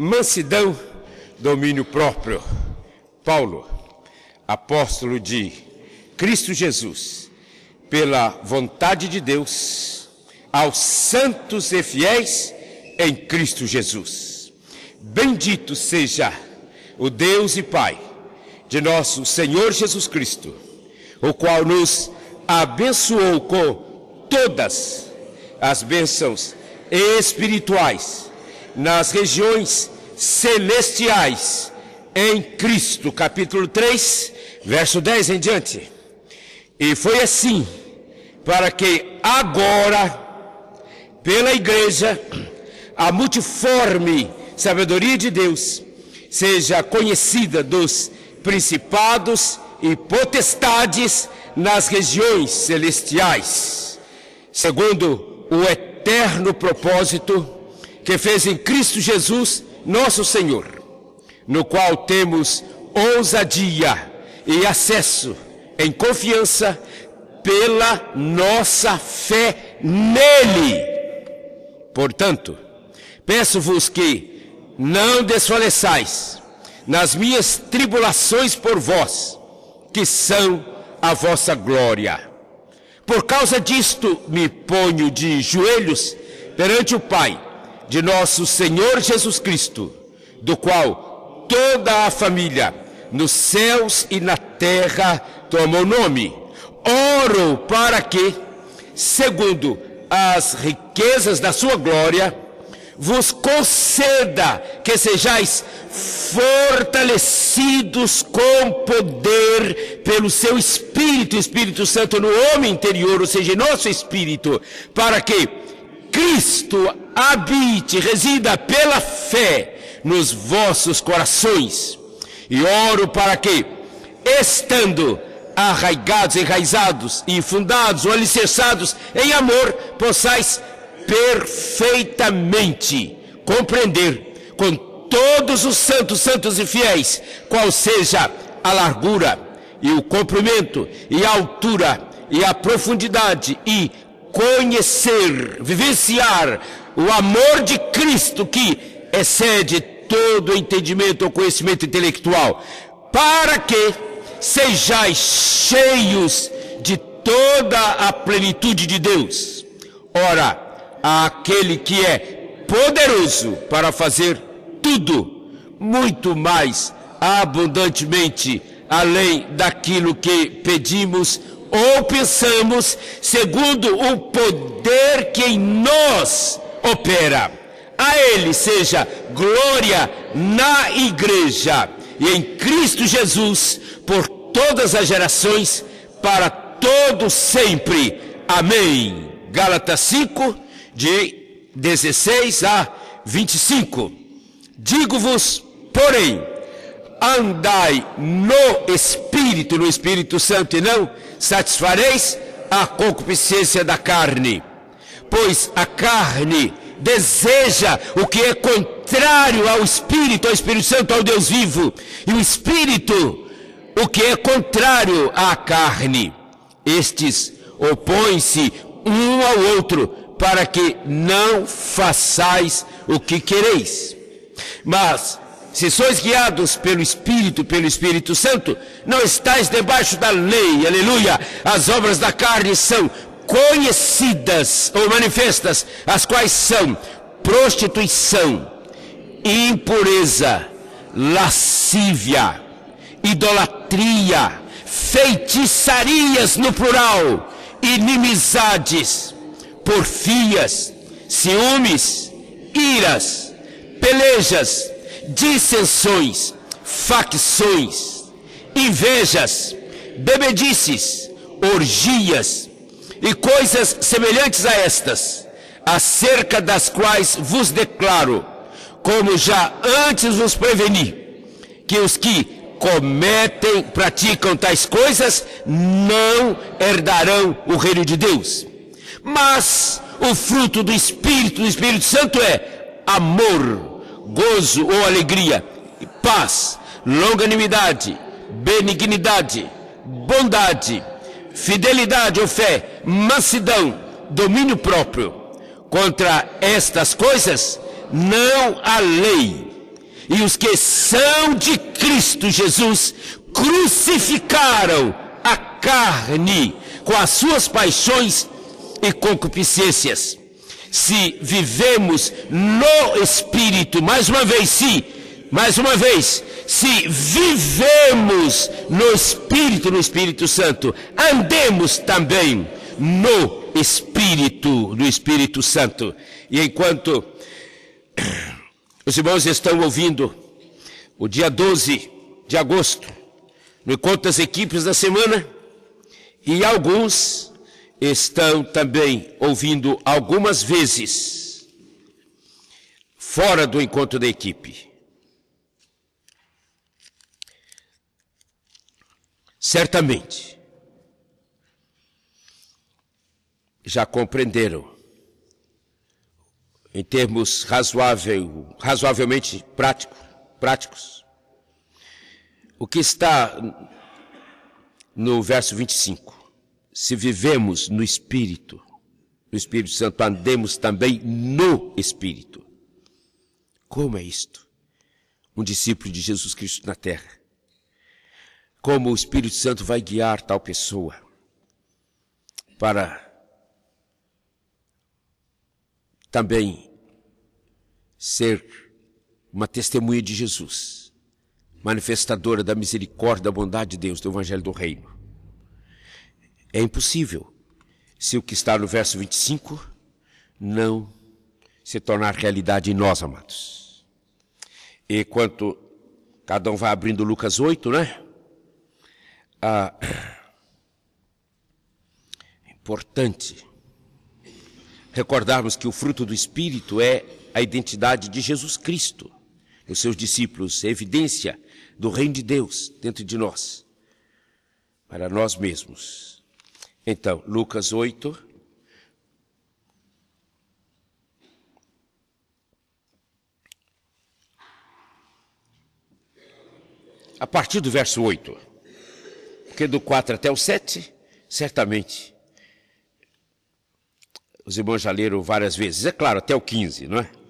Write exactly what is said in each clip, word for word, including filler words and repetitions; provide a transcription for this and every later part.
mansidão, domínio próprio. Paulo, apóstolo de Cristo Jesus, pela vontade de Deus, aos santos e fiéis em Cristo Jesus. Bendito seja o Deus e Pai de nosso Senhor Jesus Cristo, o qual nos abençoou com todas as bênçãos espirituais nas regiões celestiais em Cristo, capítulo três, verso dez em diante. E foi assim para que agora, pela igreja, a multiforme sabedoria de Deus seja conhecida dos principados e potestades nas regiões celestiais, segundo o eterno propósito que fez em Cristo Jesus, nosso Senhor, no qual temos ousadia e acesso em confiança pela nossa fé nele. Portanto, peço-vos que não desfaleçais nas minhas tribulações por vós, que são a vossa glória. Por causa disto me ponho de joelhos perante o Pai de nosso Senhor Jesus Cristo, do qual toda a família nos céus e na terra toma o nome. Oro para que, segundo as riquezas da sua glória, vos conceda que sejais fortalecidos com poder pelo seu Espírito, Espírito Santo no homem interior, ou seja, em nosso espírito, para que Cristo habite, resida pela fé nos vossos corações. E oro para que, estando arraigados, enraizados, infundados ou alicerçados em amor, possais perfeitamente compreender com todos os santos, santos e fiéis, qual seja a largura e o comprimento e a altura e a profundidade, e conhecer, vivenciar o amor de Cristo que excede todo o entendimento ou conhecimento intelectual, para que sejais cheios de toda a plenitude de Deus. Ora, aquele que é poderoso para fazer tudo, muito mais abundantemente, além daquilo que pedimos ou pensamos, segundo o poder que em nós opera. A Ele seja glória na igreja e em Cristo Jesus, por todas as gerações, para todo sempre. Amém. Gálatas cinco, de dezesseis a vinte e cinco. Digo-vos, porém, andai no Espírito, no Espírito Santo, e não satisfareis a concupiscência da carne. Pois a carne deseja o que é contrário ao Espírito, ao Espírito Santo, ao Deus vivo, e o Espírito o que é contrário à carne. Estes opõem-se um ao outro, para que não façais o que quereis. Mas, se sois guiados pelo Espírito, pelo Espírito Santo, não estáis debaixo da lei, aleluia. As obras da carne são conhecidas ou manifestas, as quais são prostituição, impureza, lascívia, idolatria, feitiçarias no plural, inimizades, porfias, ciúmes, iras, pelejas, dissensões, facções, invejas, bebedices, orgias e coisas semelhantes a estas, acerca das quais vos declaro, como já antes vos preveni, que os que cometem, praticam tais coisas, não herdarão o reino de Deus. Mas o fruto do Espírito, do Espírito Santo é amor, gozo ou alegria, paz, longanimidade, benignidade, bondade, fidelidade ou fé, mansidão, domínio próprio. Contra estas coisas não há lei. E os que são de Cristo Jesus crucificaram a carne com as suas paixões e concupiscências. Se vivemos no Espírito, mais uma vez, se, mais uma vez, se vivemos no Espírito, no Espírito Santo, andemos também no Espírito, no Espírito Santo. E enquanto os irmãos estão ouvindo, o dia doze de agosto, no encontro das equipes da semana, e alguns estão também ouvindo algumas vezes fora do encontro da equipe. Certamente já compreenderam, em termos razoável, razoavelmente prático, práticos, o que está no verso vinte e cinco. Se vivemos no Espírito, no Espírito Santo, andemos também no Espírito. Como é isto? Um discípulo de Jesus Cristo na terra. Como o Espírito Santo vai guiar tal pessoa para também ser uma testemunha de Jesus, manifestadora da misericórdia, da bondade de Deus, do Evangelho do Reino. É impossível se o que está no verso vinte e cinco não se tornar realidade em nós, amados. E quanto cada um vai abrindo Lucas oito, né? Ah, é importante recordarmos que o fruto do Espírito é a identidade de Jesus Cristo, os seus discípulos, a evidência do reino de Deus dentro de nós, para nós mesmos. Então, Lucas oito, a partir do verso oito, porque do quatro até o sete, certamente, os irmãos já leram várias vezes, é claro, até o quinze, não é?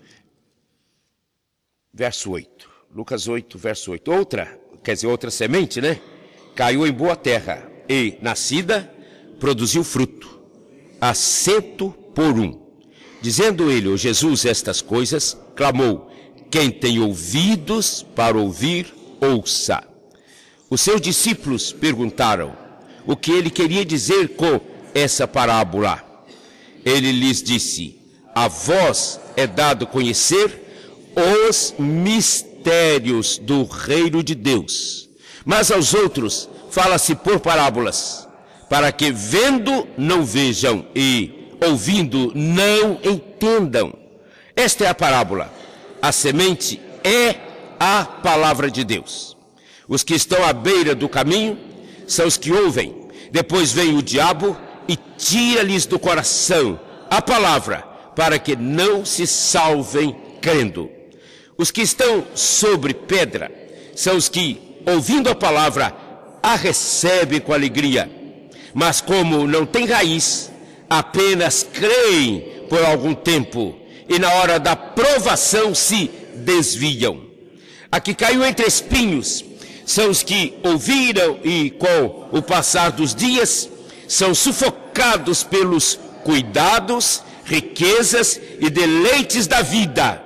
Verso oito, Lucas oito, verso oito. Outra, quer dizer, outra semente, né? Caiu em boa terra e, nascida, produziu fruto, a cento por um. Dizendo ele, o Jesus, estas coisas, clamou: quem tem ouvidos para ouvir, ouça. Os seus discípulos perguntaram o que ele queria dizer com essa parábola. Ele lhes disse: a vós é dado conhecer os mistérios do reino de Deus, mas aos outros fala-se por parábolas, para que vendo não vejam e ouvindo não entendam. Esta é a parábola. A semente é a palavra de Deus. Os que estão à beira do caminho são os que ouvem. Depois vem o diabo e tira-lhes do coração a palavra, para que não se salvem crendo. Os que estão sobre pedra são os que, ouvindo a palavra, a recebem com alegria. Mas como não tem raiz, apenas creem por algum tempo e na hora da provação se desviam. A que caiu entre espinhos são os que ouviram e com o passar dos dias são sufocados pelos cuidados, riquezas e deleites da vida,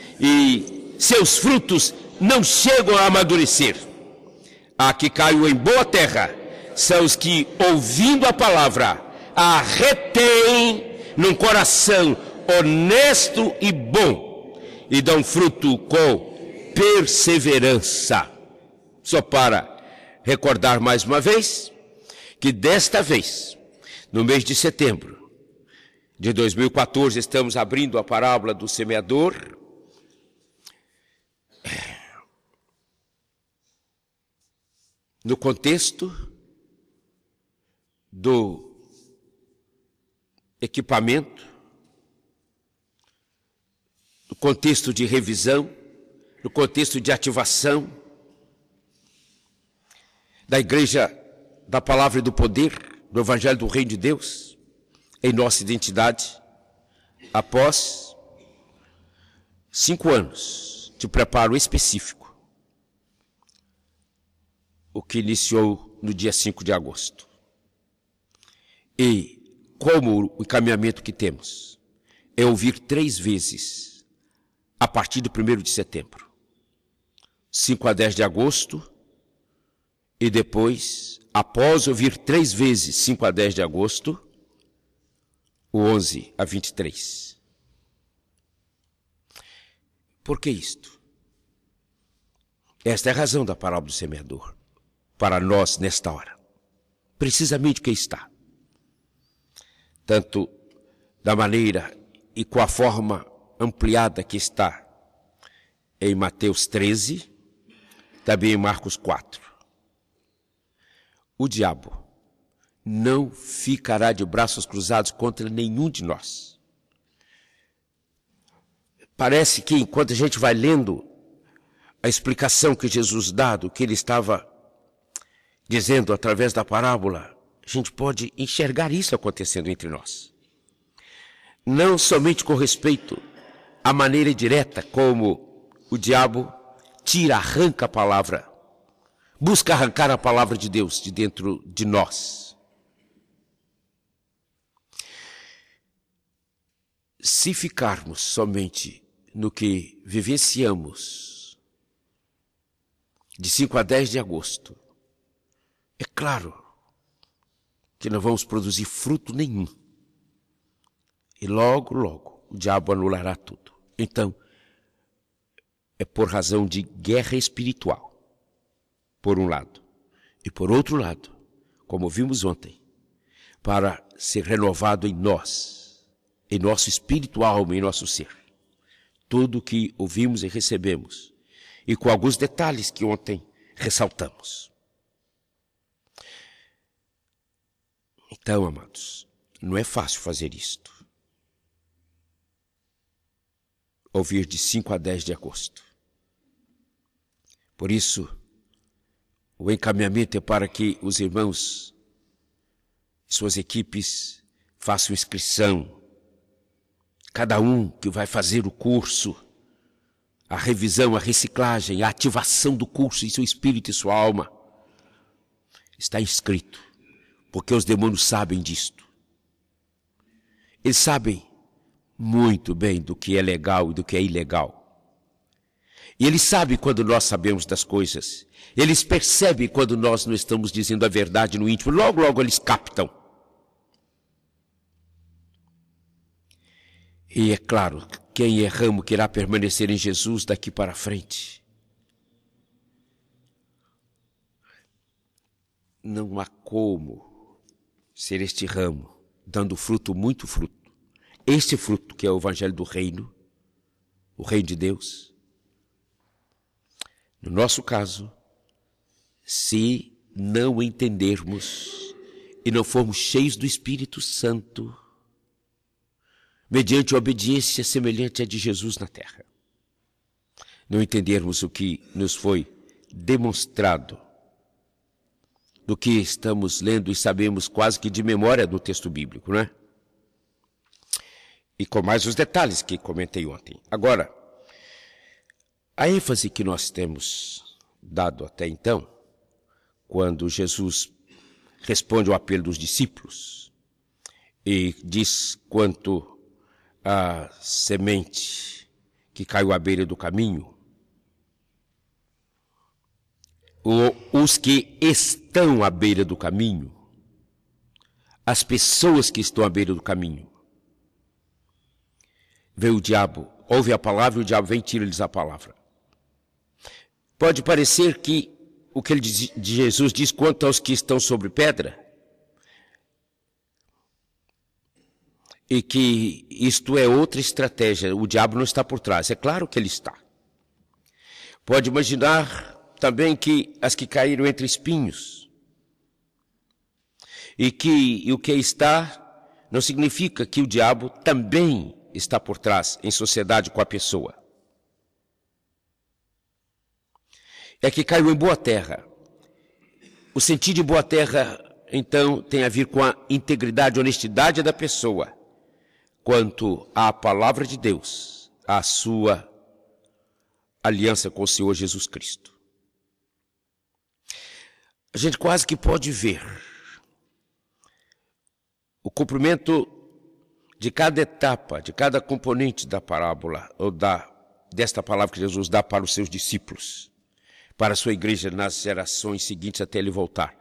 e seus frutos não chegam a amadurecer. A que caiu em boa terra são os que, ouvindo a palavra, a retêm num coração honesto e bom, e dão fruto com perseverança. Só para recordar mais uma vez, que desta vez, no mês de setembro de dois mil e quatorze, estamos abrindo a parábola do semeador. No contexto do equipamento, no contexto de revisão, no contexto de ativação da Igreja da Palavra e do Poder, do Evangelho do Reino de Deus, em nossa identidade, após cinco anos de preparo específico, o que iniciou no dia cinco de agosto. E como o encaminhamento que temos é ouvir três vezes a partir do primeiro de setembro, cinco a dez de agosto, e depois, após ouvir três vezes cinco a dez de agosto, o onze a vinte e três. Por que isto? Esta é a razão da parábola do semeador, para nós nesta hora. Precisamente o que está. Tanto da maneira e com a forma ampliada que está em Mateus treze, também em Marcos quatro. O diabo não ficará de braços cruzados contra nenhum de nós. Parece que enquanto a gente vai lendo a explicação que Jesus dá do que ele estava dizendo através da parábola, a gente pode enxergar isso acontecendo entre nós. Não somente com respeito à maneira direta como o diabo tira, arranca a palavra, busca arrancar a palavra de Deus de dentro de nós. Se ficarmos somente no que vivenciamos de cinco a dez de agosto, é claro que não vamos produzir fruto nenhum. E logo, logo, o diabo anulará tudo. Então, é por razão de guerra espiritual, por um lado. E por outro lado, como vimos ontem, para ser renovado em nós, em nosso espírito, alma, em nosso ser, tudo o que ouvimos e recebemos, e com alguns detalhes que ontem ressaltamos. Então, amados, não é fácil fazer isto. Ouvir de cinco a dez de agosto. Por isso, o encaminhamento é para que os irmãos, suas equipes, façam inscrição. Cada um que vai fazer o curso, a revisão, a reciclagem, a ativação do curso em seu espírito e sua alma, está inscrito. Porque os demônios sabem disto. Eles sabem muito bem do que é legal e do que é ilegal. E eles sabem quando nós sabemos das coisas. Eles percebem quando nós não estamos dizendo a verdade no íntimo. Logo, logo eles captam. E é claro, quem é ramo que irá permanecer em Jesus daqui para frente. Não há como ser este ramo, dando fruto, muito fruto. Este fruto que é o evangelho do reino, o reino de Deus. No nosso caso, se não entendermos e não formos cheios do Espírito Santo, mediante a obediência semelhante à de Jesus na terra, não entendermos o que nos foi demonstrado, do que estamos lendo e sabemos quase que de memória do texto bíblico, não é? E com mais os detalhes que comentei ontem. Agora, a ênfase que nós temos dado até então, quando Jesus responde ao apelo dos discípulos e diz quanto à semente que caiu à beira do caminho, os que estão à beira do caminho, as pessoas que estão à beira do caminho, vem o diabo, ouve a palavra e o diabo vem e tira-lhes a palavra. Pode parecer que o que ele diz, de Jesus diz quanto aos que estão sobre pedra, e que isto é outra estratégia, o diabo não está por trás, é claro que ele está. Pode imaginar também que as que caíram entre espinhos, e que e o que está não significa que o diabo também está por trás em sociedade com a pessoa. É que caiu em boa terra. O sentido de boa terra, então, tem a ver com a integridade e honestidade da pessoa, quanto à palavra de Deus, à sua aliança com o Senhor Jesus Cristo. A gente quase que pode ver o cumprimento de cada etapa, de cada componente da parábola, ou da, desta palavra que Jesus dá para os seus discípulos, para a sua igreja nas gerações seguintes até ele voltar.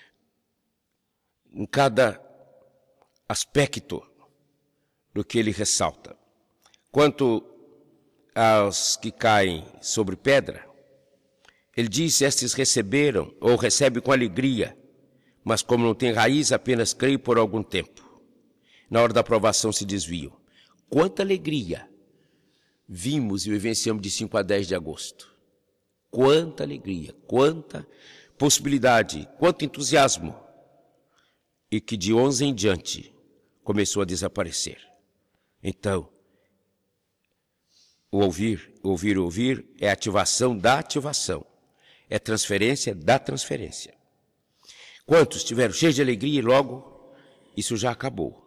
Em cada aspecto do que ele ressalta. Quanto aos que caem sobre pedra, ele diz, estes receberam ou recebem com alegria, mas como não tem raiz, apenas creem por algum tempo. Na hora da provação se desviam. Quanta alegria vimos e vivenciamos de cinco a dez de agosto. Quanta alegria, quanta possibilidade, quanto entusiasmo. E que de onze em diante começou a desaparecer. Então, o ouvir, ouvir, ouvir é ativação da ativação. É transferência da transferência. Quantos estiveram cheios de alegria e logo isso já acabou.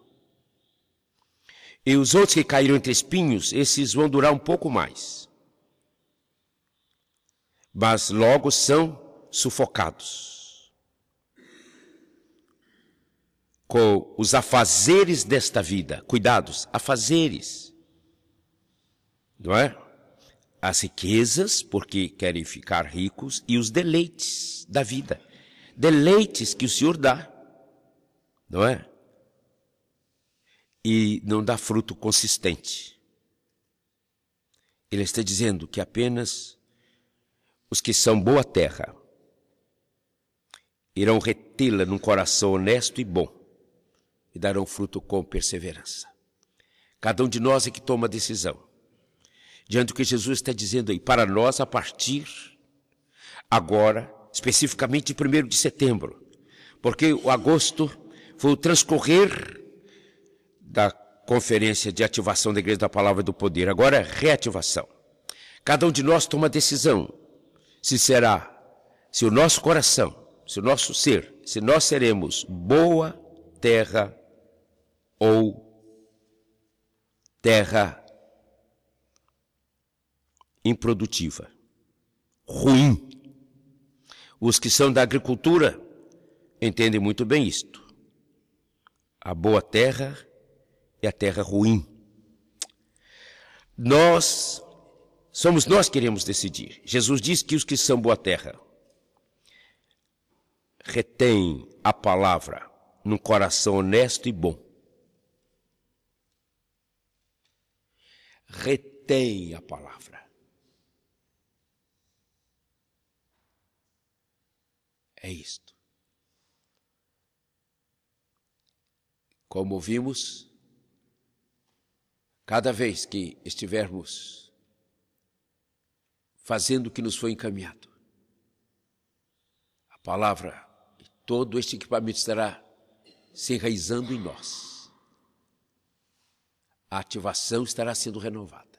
E os outros que caíram entre espinhos, esses vão durar um pouco mais. Mas logo são sufocados com os afazeres desta vida. Cuidados, afazeres. Não é? As riquezas, porque querem ficar ricos, e os deleites da vida. Deleites que o Senhor dá, não é? E não dá fruto consistente. Ele está dizendo que apenas os que são boa terra irão retê-la num coração honesto e bom e darão fruto com perseverança. Cada um de nós é que toma a decisão. Diante do que Jesus está dizendo aí, para nós a partir agora, especificamente de primeiro de setembro, porque o agosto foi o transcorrer da conferência de ativação da Igreja da Palavra do Poder, agora é reativação. Cada um de nós toma a decisão, se será, se o nosso coração, se o nosso ser, se nós seremos boa terra ou terra improdutiva, ruim. Os que são da agricultura entendem muito bem isto. A boa terra é a terra ruim. Nós, somos nós que queremos decidir. Jesus diz que os que são boa terra retêm a palavra num coração honesto e bom. Retém a palavra. É isto. Como vimos, cada vez que estivermos fazendo o que nos foi encaminhado, a palavra e todo este equipamento estará se enraizando em nós. A ativação estará sendo renovada.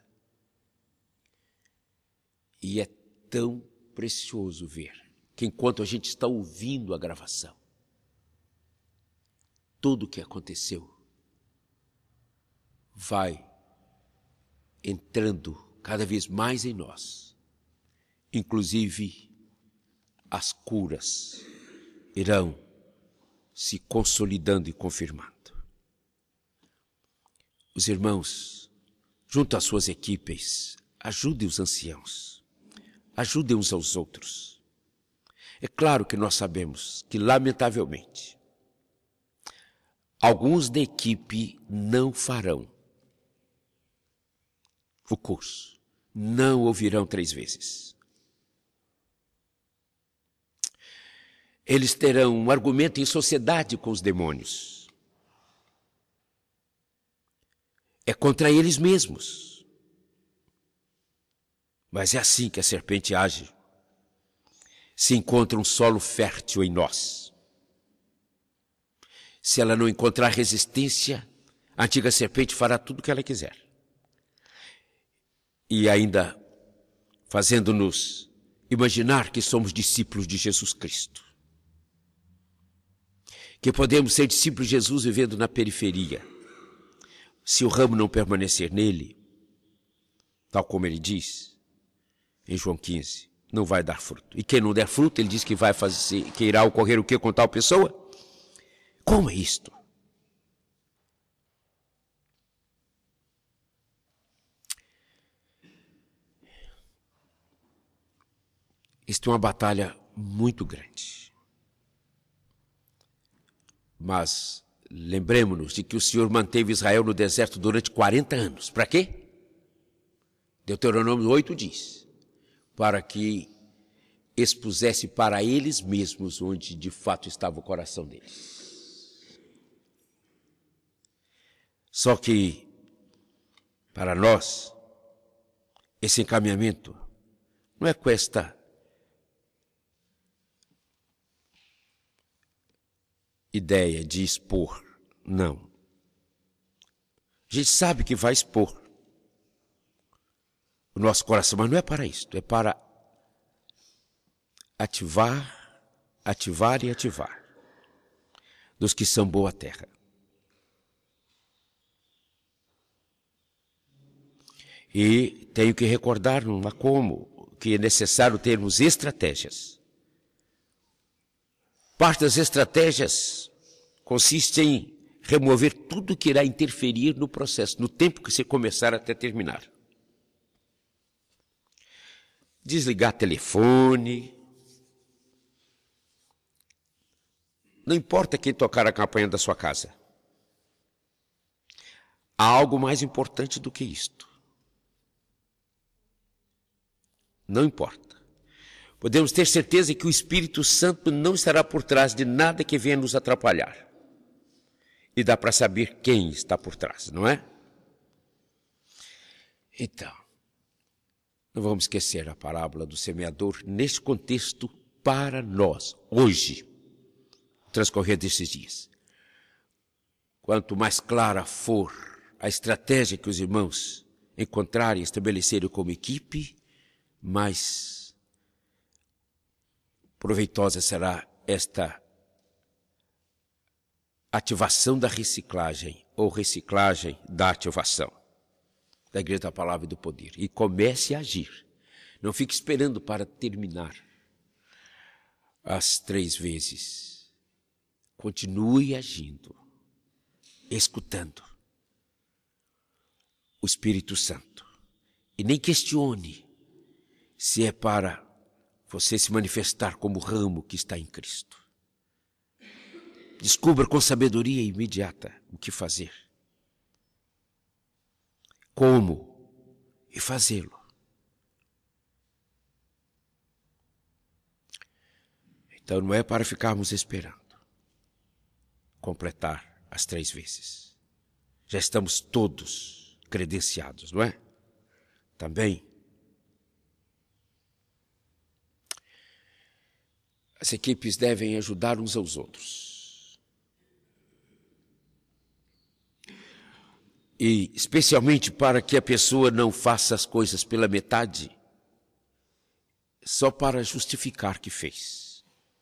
E é tão precioso ver que enquanto a gente está ouvindo a gravação, tudo o que aconteceu vai entrando cada vez mais em nós. Inclusive, as curas irão se consolidando e confirmando. Os irmãos, junto às suas equipes, ajudem os anciãos, ajudem uns aos outros. É claro que nós sabemos que, lamentavelmente, alguns da equipe não farão o curso, não ouvirão três vezes. Eles terão um argumento em sociedade com os demônios. É contra eles mesmos. Mas é assim que a serpente age. Se encontra um solo fértil em nós. Se ela não encontrar resistência, a antiga serpente fará tudo o que ela quiser. E ainda fazendo-nos imaginar que somos discípulos de Jesus Cristo. Que podemos ser discípulos de Jesus vivendo na periferia. Se o ramo não permanecer nele, tal como ele diz, em João quinze, não vai dar fruto. E quem não der fruto, ele diz que vai fazer, que irá ocorrer o que com tal pessoa? Como é isto? Isto é uma batalha muito grande. Mas lembremos-nos de que o Senhor manteve Israel no deserto durante quarenta anos. Para quê? Deuteronômio oito diz, para que expusesse para eles mesmos onde de fato estava o coração deles. Só que, para nós, esse encaminhamento não é com esta ideia de expor, não. A gente sabe que vai expor o nosso coração, mas não é para isto, é para ativar, ativar e ativar dos que são boa terra. E tenho que recordar, não há como, que é necessário termos estratégias. Parte das estratégias consiste em remover tudo que irá interferir no processo, no tempo que você começar até terminar. Desligar telefone. Não importa quem tocar a campanha da sua casa. Há algo mais importante do que isto. Não importa. Podemos ter certeza que o Espírito Santo não estará por trás de nada que venha nos atrapalhar. E dá para saber quem está por trás, não é? Então, não vamos esquecer a parábola do semeador neste contexto para nós, hoje, no transcorrer desses dias. Quanto mais clara for a estratégia que os irmãos encontrarem e estabelecerem como equipe, mais proveitosa será esta ativação da reciclagem, ou reciclagem da ativação da Igreja da Palavra e do Poder. E comece a agir. Não fique esperando para terminar as três vezes. Continue agindo, escutando o Espírito Santo. E nem questione se é para você se manifestar como ramo que está em Cristo. Descubra com sabedoria imediata o que fazer, como e fazê-lo. Então não é para ficarmos esperando completar as três vezes. Já estamos todos credenciados, não é? Também as equipes devem ajudar uns aos outros. E especialmente para que a pessoa não faça as coisas pela metade, só para justificar que fez.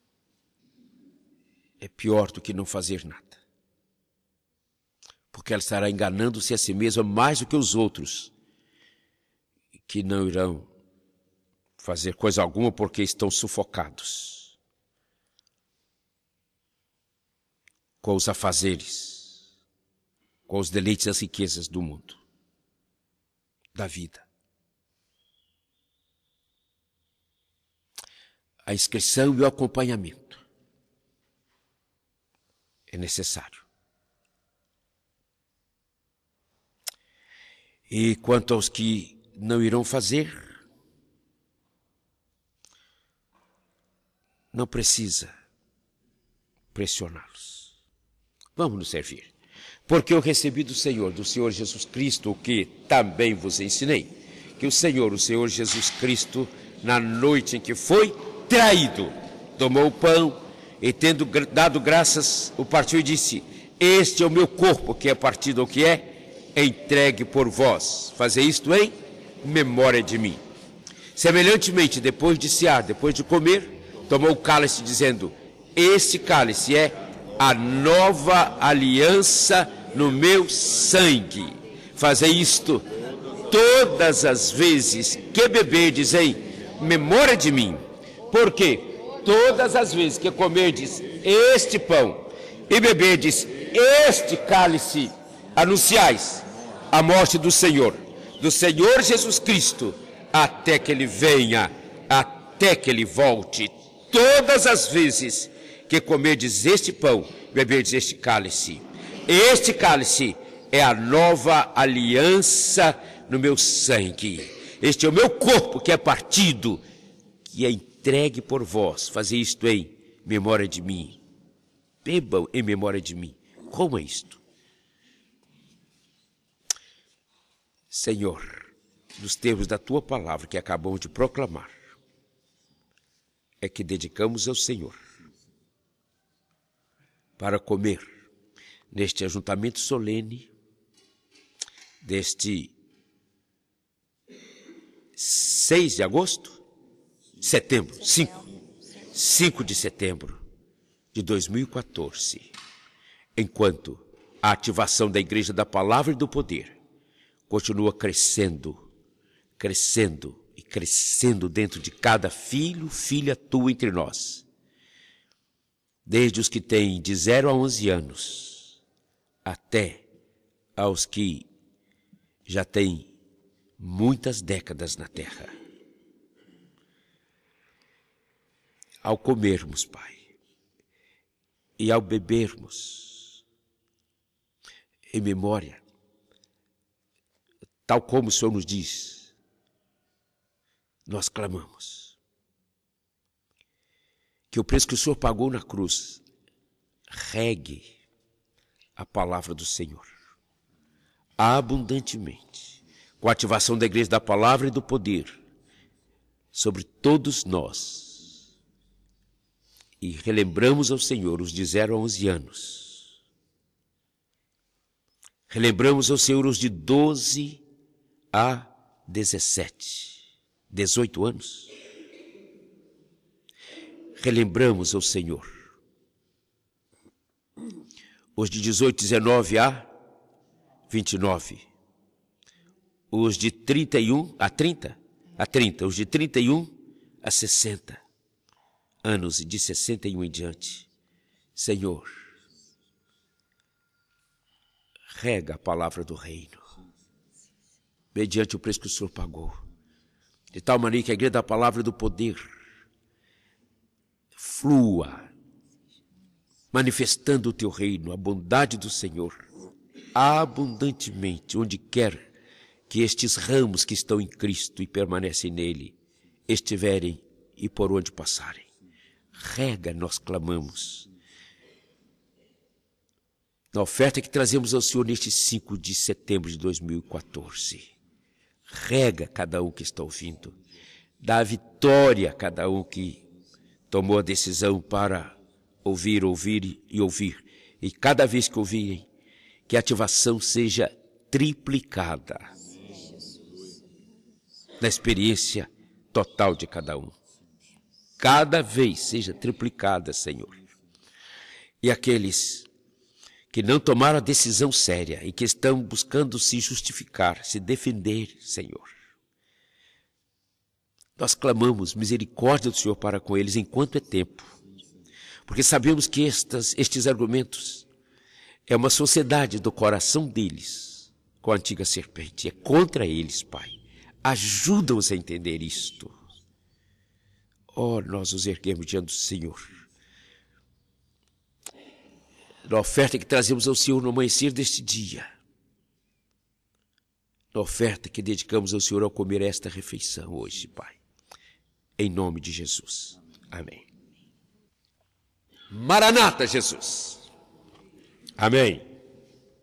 É pior do que não fazer nada. Porque ela estará enganando-se a si mesma mais do que os outros, que não irão fazer coisa alguma porque estão sufocados com os afazeres, com os deleites e as riquezas do mundo, da vida. A inscrição e o acompanhamento é necessário. E quanto aos que não irão fazer, não precisa pressioná-los. Vamos nos servir. Porque eu recebi do Senhor, do Senhor Jesus Cristo, o que também vos ensinei, que o Senhor, o Senhor Jesus Cristo, na noite em que foi traído, tomou o pão e, tendo dado graças, o partiu e disse: este é o meu corpo, que é partido, o que é entregue por vós. Fazer isto em memória de mim. Semelhantemente, depois de cear, depois de comer, tomou o cálice, dizendo: este cálice é a nova aliança no meu sangue. Fazei isto todas as vezes que beberdes em memória de mim. Porque todas as vezes que comerdes este pão e beberdes este cálice, anunciais a morte do Senhor, do Senhor Jesus Cristo, até que Ele venha, até que Ele volte. Todas as vezes que comerdes este pão, beberdes este cálice. Este cálice é a nova aliança no meu sangue. Este é o meu corpo que é partido, que é entregue por vós. Fazei isto em memória de mim. Bebam em memória de mim. Como é isto? Senhor, nos termos da tua palavra que acabamos de proclamar, é que dedicamos ao Senhor para comer neste ajuntamento solene deste seis de agosto, setembro, cinco, cinco de setembro de dois mil e quatorze, enquanto a ativação da Igreja da Palavra e do Poder continua crescendo, crescendo e crescendo dentro de cada filho, filha tua entre nós, desde os que têm de zero a onze anos, até aos que já têm muitas décadas na terra. Ao comermos, Pai, e ao bebermos, em memória, tal como o Senhor nos diz, nós clamamos que o preço que o Senhor pagou na cruz regue a palavra do Senhor abundantemente, com a ativação da Igreja da Palavra e do Poder sobre todos nós. E relembramos ao Senhor os de zero a onze anos. Relembramos ao Senhor os de doze a dezessete, dezoito anos. Relembramos ao Senhor os de dezoito, dezenove a vinte e nove. Os de trinta e um a trinta, a trinta, os de trinta e um a sessenta anos e de sessenta e um em diante. Senhor, rega a palavra do reino, mediante o preço que o Senhor pagou, de tal maneira que a Igreja da Palavra e do Poder flua, manifestando o teu reino, a bondade do Senhor, abundantemente, onde quer que estes ramos que estão em Cristo e permanecem nele, estiverem e por onde passarem. Rega, nós clamamos. Na oferta que trazemos ao Senhor neste cinco de setembro de dois mil e quatorze. Rega cada um que está ouvindo. Dá vitória a cada um que tomou a decisão para ouvir, ouvir e ouvir. E cada vez que ouvirem, que a ativação seja triplicada na experiência total de cada um. Cada vez seja triplicada, Senhor. E aqueles que não tomaram a decisão séria e que estão buscando se justificar, se defender, Senhor, nós clamamos misericórdia do Senhor para com eles enquanto é tempo, porque sabemos que estas, estes argumentos é uma sociedade do coração deles com a antiga serpente, é contra eles, Pai. Ajuda-os a entender isto. Oh, nós os erguemos diante do Senhor. Na oferta que trazemos ao Senhor no amanhecer deste dia. Na oferta que dedicamos ao Senhor ao comer esta refeição hoje, Pai. Em nome de Jesus. Amém. Maranata, Jesus. Amém.